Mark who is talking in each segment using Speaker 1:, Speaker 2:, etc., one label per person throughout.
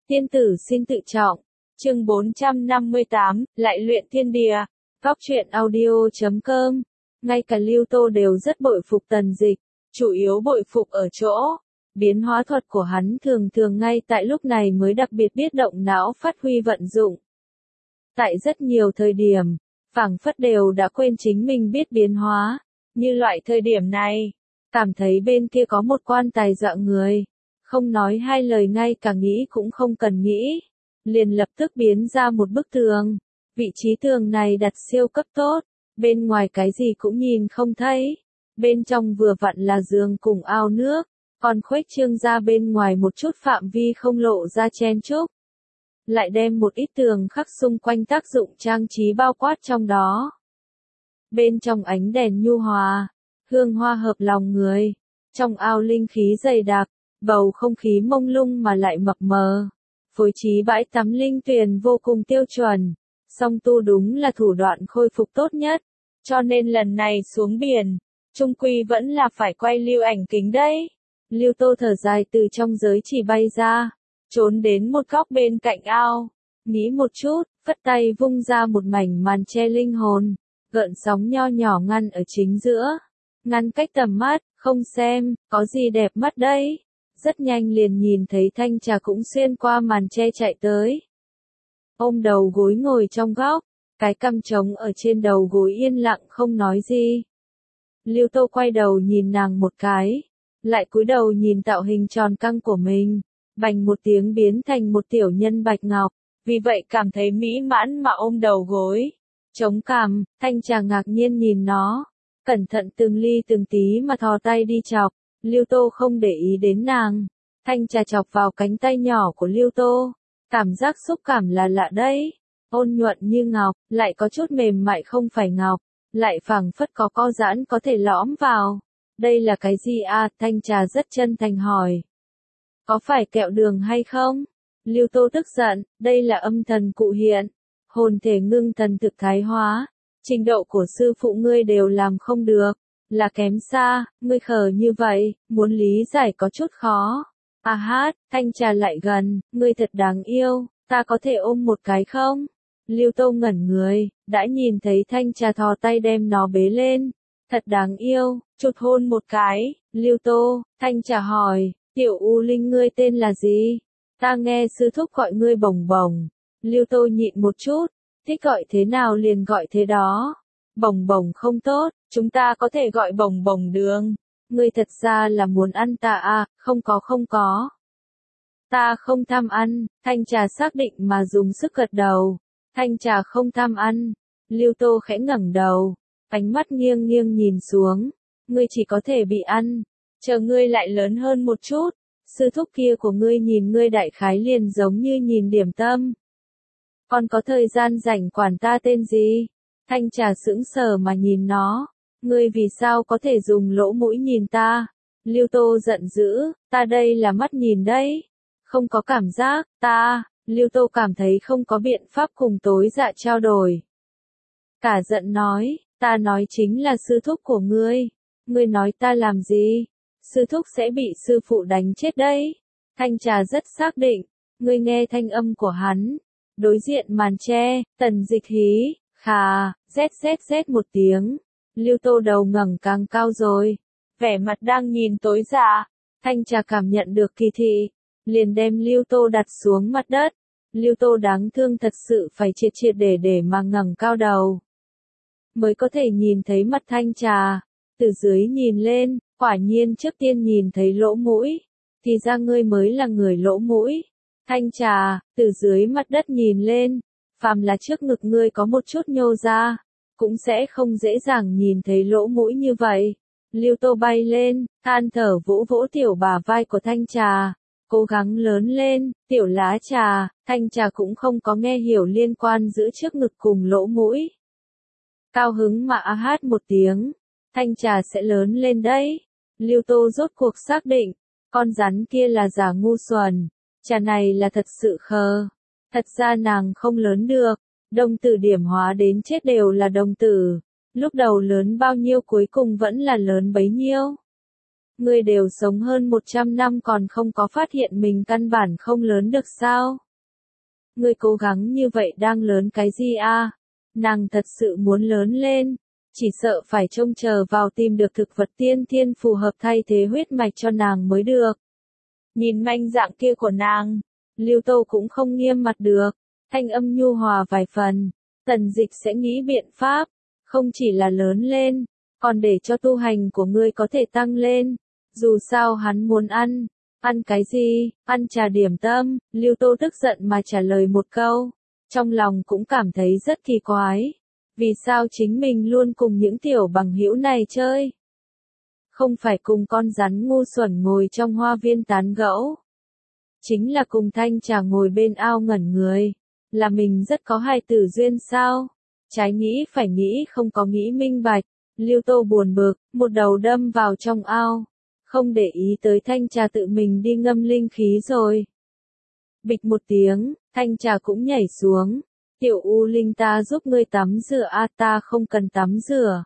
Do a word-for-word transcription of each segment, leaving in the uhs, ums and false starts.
Speaker 1: Tiên tử xin tự trọng. Chương bốn trăm năm mươi tám, lại luyện thiên địa. Góc truyện audio chấm com. Ngay cả Lưu Tô đều rất bội phục Tần Dịch, chủ yếu bội phục ở chỗ biến hóa thuật của hắn thường thường ngay tại lúc này mới đặc biệt biết động não phát huy vận dụng. Tại rất nhiều thời điểm, phảng phất đều đã quên chính mình biết biến hóa, như loại thời điểm này, cảm thấy bên kia có một quan tài dọa người, không nói hai lời ngay cả nghĩ cũng không cần nghĩ, liền lập tức biến ra một bức tường. Vị trí tường này đặt siêu cấp tốt, bên ngoài cái gì cũng nhìn không thấy, bên trong vừa vặn là giường cùng ao nước, còn khuếch trương ra bên ngoài một chút phạm vi không lộ ra chen chúc. Lại đem một ít tường khắc xung quanh tác dụng trang trí bao quát trong đó. Bên trong ánh đèn nhu hòa, hương hoa hợp lòng người, trong ao linh khí dày đặc, bầu không khí mông lung mà lại mập mờ. Phối trí bãi tắm linh tuyền vô cùng tiêu chuẩn, song tu đúng là thủ đoạn khôi phục tốt nhất, cho nên lần này xuống biển, chung quy vẫn là phải quay lưu ảnh kính đấy. Lưu Tô thở dài từ trong giới chỉ bay ra, trốn đến một góc bên cạnh ao, nghĩ một chút, phất tay vung ra một mảnh màn che linh hồn, gợn sóng nho nhỏ ngăn ở chính giữa, ngăn cách tầm mắt, không xem, có gì đẹp mắt đây. Rất nhanh liền nhìn thấy Thanh Trà cũng xuyên qua màn che chạy tới. Ôm đầu gối ngồi trong góc, cái cằm trống ở trên đầu gối yên lặng không nói gì. Lưu Tô quay đầu nhìn nàng một cái, lại cúi đầu nhìn tạo hình tròn căng của mình, bành một tiếng biến thành một tiểu nhân bạch ngọc, vì vậy cảm thấy mỹ mãn mà ôm đầu gối. Chống cằm, Thanh Trà ngạc nhiên nhìn nó, cẩn thận từng ly từng tí mà thò tay đi chọc. Lưu Tô không để ý đến nàng, Thanh Trà chọc vào cánh tay nhỏ của Lưu Tô, cảm giác xúc cảm là lạ đấy, ôn nhuận như ngọc, lại có chút mềm mại không phải ngọc, lại phảng phất có co giãn có thể lõm vào. Đây là cái gì à? Thanh Trà rất chân thành hỏi. Có phải kẹo đường hay không? Lưu Tô tức giận, đây là âm thần cụ hiện, hồn thể ngưng thần thực thái hóa, trình độ của sư phụ ngươi đều làm không được. Là kém xa, ngươi khờ như vậy, muốn lý giải có chút khó. À hát, Thanh Trà lại gần, ngươi thật đáng yêu, ta có thể ôm một cái không? Lưu Tô ngẩn người, đã nhìn thấy Thanh Trà thò tay đem nó bế lên. Thật đáng yêu, chụt hôn một cái. Lưu Tô, Thanh Trà hỏi, tiểu U Linh ngươi tên là gì? Ta nghe sư thúc gọi ngươi Bồng Bồng. Lưu Tô nhịn một chút, thích gọi thế nào liền gọi thế đó. Bồng Bồng không tốt, chúng ta có thể gọi Bồng Bồng đường. Ngươi thật ra là muốn ăn ta à? Không có không có. Ta không tham ăn. Thanh Trà xác định mà dùng sức gật đầu. Thanh Trà không tham ăn. Lưu Tô khẽ ngẩng đầu, ánh mắt nghiêng nghiêng nhìn xuống. Ngươi chỉ có thể bị ăn, chờ ngươi lại lớn hơn một chút, sư thúc kia của ngươi nhìn ngươi đại khái liền giống như nhìn điểm tâm. Còn có thời gian rảnh quản ta tên gì? Thanh Trà sững sờ mà nhìn nó, ngươi vì sao có thể dùng lỗ mũi nhìn ta? Lưu Tô giận dữ, ta đây là mắt nhìn đấy, không có cảm giác, ta, Lưu Tô cảm thấy không có biện pháp cùng tối dạ trao đổi. Cả giận nói, ta nói chính là sư thúc của ngươi, ngươi nói ta làm gì? Sư thúc sẽ bị sư phụ đánh chết đấy. Thanh Trà rất xác định, ngươi nghe thanh âm của hắn, đối diện màn che, Tần Dịch hí. Khà, rét rét rét một tiếng, Lưu Tô đầu ngẩng càng cao rồi, vẻ mặt đang nhìn tối dạ. Thanh Trà cảm nhận được kỳ thị, liền đem Lưu Tô đặt xuống mặt đất. Lưu Tô đáng thương thật sự phải triệt triệt để để mà ngẩng cao đầu, mới có thể nhìn thấy mặt Thanh Trà. Từ dưới nhìn lên, quả nhiên trước tiên nhìn thấy lỗ mũi, thì ra ngươi mới là người lỗ mũi. Thanh Trà, từ dưới mặt đất nhìn lên, phàm là trước ngực ngươi có một chút nhô ra, cũng sẽ không dễ dàng nhìn thấy lỗ mũi như vậy. Lưu Tô bay lên, than thở vỗ vỗ tiểu bả vai của Thanh Trà, cố gắng lớn lên, tiểu lá trà. Thanh Trà cũng không có nghe hiểu liên quan giữa trước ngực cùng lỗ mũi. Cao hứng mà a hát một tiếng, Thanh Trà sẽ lớn lên đấy. Lưu Tô rốt cuộc xác định, con rắn kia là giả ngu xuẩn, trà này là thật sự khờ. Thật ra nàng không lớn được, đồng tử điểm hóa đến chết đều là đồng tử, lúc đầu lớn bao nhiêu cuối cùng vẫn là lớn bấy nhiêu. Ngươi đều sống hơn một trăm năm còn không có phát hiện mình căn bản không lớn được sao? Ngươi cố gắng như vậy đang lớn cái gì a? Nàng thật sự muốn lớn lên, chỉ sợ phải trông chờ vào tìm được thực vật tiên thiên phù hợp thay thế huyết mạch cho nàng mới được. Nhìn manh dạng kia của nàng, Lưu Tô cũng không nghiêm mặt được, thanh âm nhu hòa vài phần, Tần Dịch sẽ nghĩ biện pháp, không chỉ là lớn lên, còn để cho tu hành của ngươi có thể tăng lên, dù sao hắn muốn ăn, ăn cái gì, ăn trà điểm tâm, Lưu Tô tức giận mà trả lời một câu, trong lòng cũng cảm thấy rất kỳ quái, vì sao chính mình luôn cùng những tiểu bằng hữu này chơi? Không phải cùng con rắn ngu xuẩn ngồi trong hoa viên tán gẫu, chính là cùng Thanh Trà ngồi bên ao ngẩn người, là mình rất có hài tử duyên sao? Trái nghĩ phải nghĩ không có nghĩ minh bạch, Lưu Tô buồn bực, một đầu đâm vào trong ao, không để ý tới Thanh Trà tự mình đi ngâm linh khí rồi. Bịch một tiếng, Thanh Trà cũng nhảy xuống, tiểu U Linh ta giúp ngươi tắm rửa a à, ta không cần tắm rửa.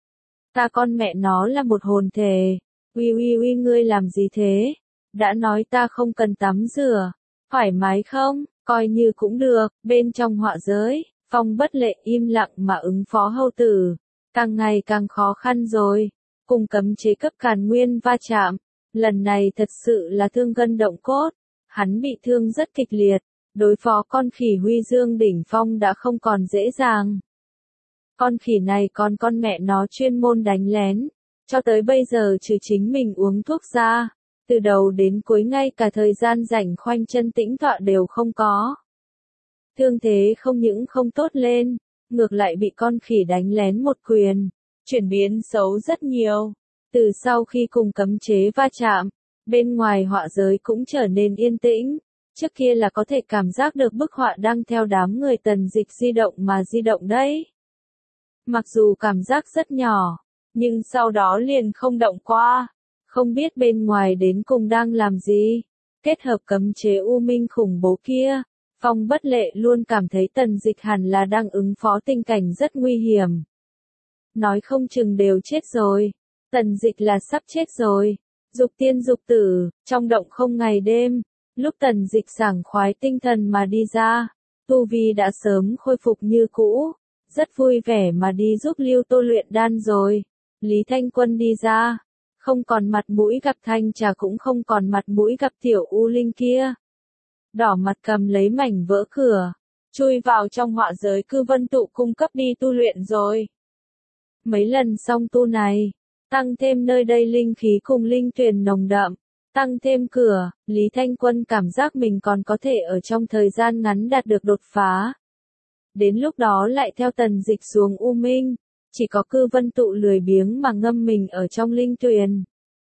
Speaker 1: Ta con mẹ nó là một hồn thể, uy uy uy ngươi làm gì thế? Đã nói ta không cần tắm rửa, thoải mái không, coi như cũng được, bên trong họa giới, Phong Bất Lệ im lặng mà ứng phó hầu tử, càng ngày càng khó khăn rồi, cùng cấm chế cấp càn nguyên va chạm, lần này thật sự là thương gân động cốt, hắn bị thương rất kịch liệt, đối phó con khỉ Huy Dương đỉnh phong đã không còn dễ dàng. Con khỉ này còn con mẹ nó chuyên môn đánh lén, cho tới bây giờ trừ chính mình uống thuốc ra, từ đầu đến cuối ngay cả thời gian rảnh khoanh chân tĩnh tọa đều không có. Thương thế không những không tốt lên, ngược lại bị con khỉ đánh lén một quyền, chuyển biến xấu rất nhiều. Từ sau khi cùng cấm chế va chạm, bên ngoài họa giới cũng trở nên yên tĩnh, trước kia là có thể cảm giác được bức họa đang theo đám người Tần Dịch di động mà di động đấy. Mặc dù cảm giác rất nhỏ, nhưng sau đó liền không động qua, không biết bên ngoài đến cùng đang làm gì. Kết hợp cấm chế u minh khủng bố kia, Phong Bất Lệ luôn cảm thấy Tần Dịch hẳn là đang ứng phó tình cảnh rất nguy hiểm. Nói không chừng đều chết rồi, Tần Dịch là sắp chết rồi, dục tiên dục tử, trong động không ngày đêm, lúc Tần Dịch sảng khoái tinh thần mà đi ra, tu vi đã sớm khôi phục như cũ, rất vui vẻ mà đi giúp Lưu Tô luyện đan rồi. Lý Thanh Quân đi ra, không còn mặt mũi gặp Thanh Trà cũng không còn mặt mũi gặp tiểu U Linh kia. Đỏ mặt cầm lấy mảnh vỡ cửa, chui vào trong họa giới cư vân tụ cung cấp đi tu luyện rồi. Mấy lần xong tu này, tăng thêm nơi đây linh khí cùng linh tuyền nồng đậm, tăng thêm cửa, Lý Thanh Quân cảm giác mình còn có thể ở trong thời gian ngắn đạt được đột phá. Đến lúc đó lại theo Tần Dịch xuống U Minh, chỉ có cư vân tụ lười biếng mà ngâm mình ở trong linh tuyền.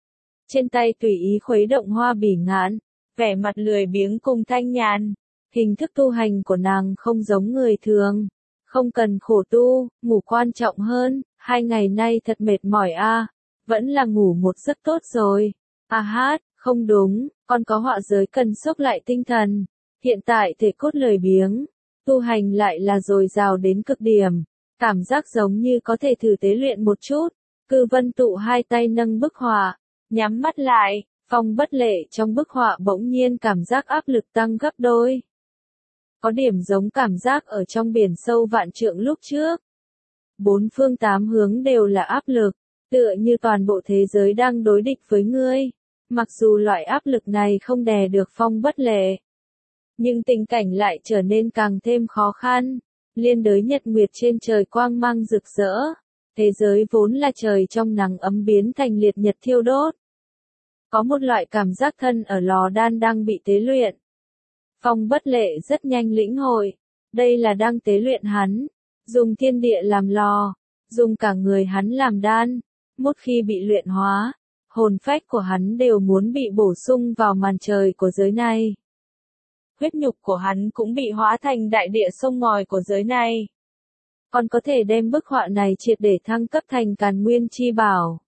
Speaker 1: Trên tay tùy ý khuấy động hoa bỉ ngạn, vẻ mặt lười biếng cùng thanh nhàn. Hình thức tu hành của nàng không giống người thường, không cần khổ tu, ngủ quan trọng hơn, hai ngày nay thật mệt mỏi a, vẫn là ngủ một giấc tốt rồi. A hát, không đúng, còn có họa giới cần xốc lại tinh thần, hiện tại thể cốt lười biếng, tu hành lại là dồi dào đến cực điểm, cảm giác giống như có thể thử tế luyện một chút. Cư vân tụ hai tay nâng bức họa, nhắm mắt lại, Phong Bất Lệ trong bức họa bỗng nhiên cảm giác áp lực tăng gấp đôi. Có điểm giống cảm giác ở trong biển sâu vạn trượng lúc trước. Bốn phương tám hướng đều là áp lực, tựa như toàn bộ thế giới đang đối địch với ngươi. Mặc dù loại áp lực này không đè được Phong Bất Lệ, nhưng tình cảnh lại trở nên càng thêm khó khăn. Liên đới nhật nguyệt trên trời quang mang rực rỡ, thế giới vốn là trời trong nắng ấm biến thành liệt nhật thiêu đốt. Có một loại cảm giác thân ở lò đan đang bị tế luyện. Phong Bất Lệ rất nhanh lĩnh hội, đây là đang tế luyện hắn, dùng thiên địa làm lò, dùng cả người hắn làm đan, một khi bị luyện hóa, hồn phách của hắn đều muốn bị bổ sung vào màn trời của giới này. Huyết nhục của hắn cũng bị hóa thành đại địa sông ngòi của giới này. Còn có thể đem bức họa này triệt để thăng cấp thành càn nguyên chi bảo.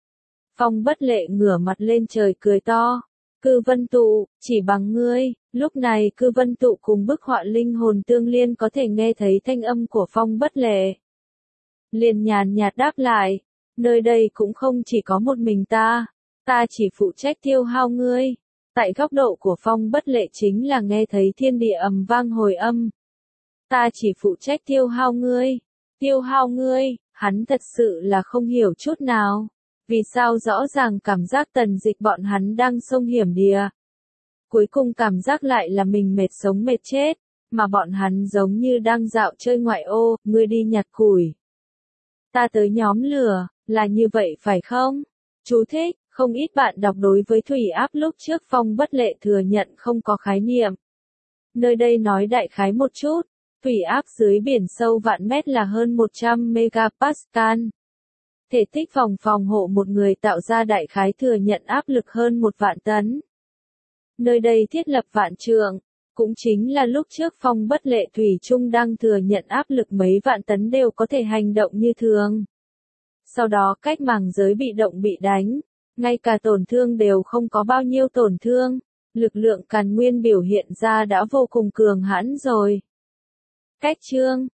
Speaker 1: Phong Bất Lệ ngửa mặt lên trời cười to. Cư vân tụ, chỉ bằng ngươi. Lúc này cư vân tụ cùng bức họa linh hồn tương liên có thể nghe thấy thanh âm của Phong Bất Lệ. Liền nhàn nhạt đáp lại. Nơi đây cũng không chỉ có một mình ta. Ta chỉ phụ trách tiêu hao ngươi. Tại góc độ của Phong Bất Lệ chính là nghe thấy thiên địa ầm vang hồi âm. Ta chỉ phụ trách tiêu hao ngươi. Tiêu hao ngươi, hắn thật sự là không hiểu chút nào. Vì sao rõ ràng cảm giác Tần Dịch bọn hắn đang xông hiểm đìa. Cuối cùng cảm giác lại là mình mệt sống mệt chết, mà bọn hắn giống như đang dạo chơi ngoại ô, ngươi đi nhặt củi. Ta tới nhóm lửa, là như vậy phải không? Chú thích, không ít bạn đọc đối với thủy áp lúc trước Phong Bất Lệ thừa nhận không có khái niệm. Nơi đây nói đại khái một chút, thủy áp dưới biển sâu vạn mét là hơn một trăm megapascal. Thể tích phòng phòng hộ một người tạo ra đại khái thừa nhận áp lực hơn một vạn tấn. Nơi đây thiết lập vạn trượng, cũng chính là lúc trước Phong Bất Lệ thủy chung đang thừa nhận áp lực mấy vạn tấn đều có thể hành động như thường. Sau đó cách màng giới bị động bị đánh, ngay cả tổn thương đều không có bao nhiêu tổn thương, lực lượng càn nguyên biểu hiện ra đã vô cùng cường hãn rồi. Cách chương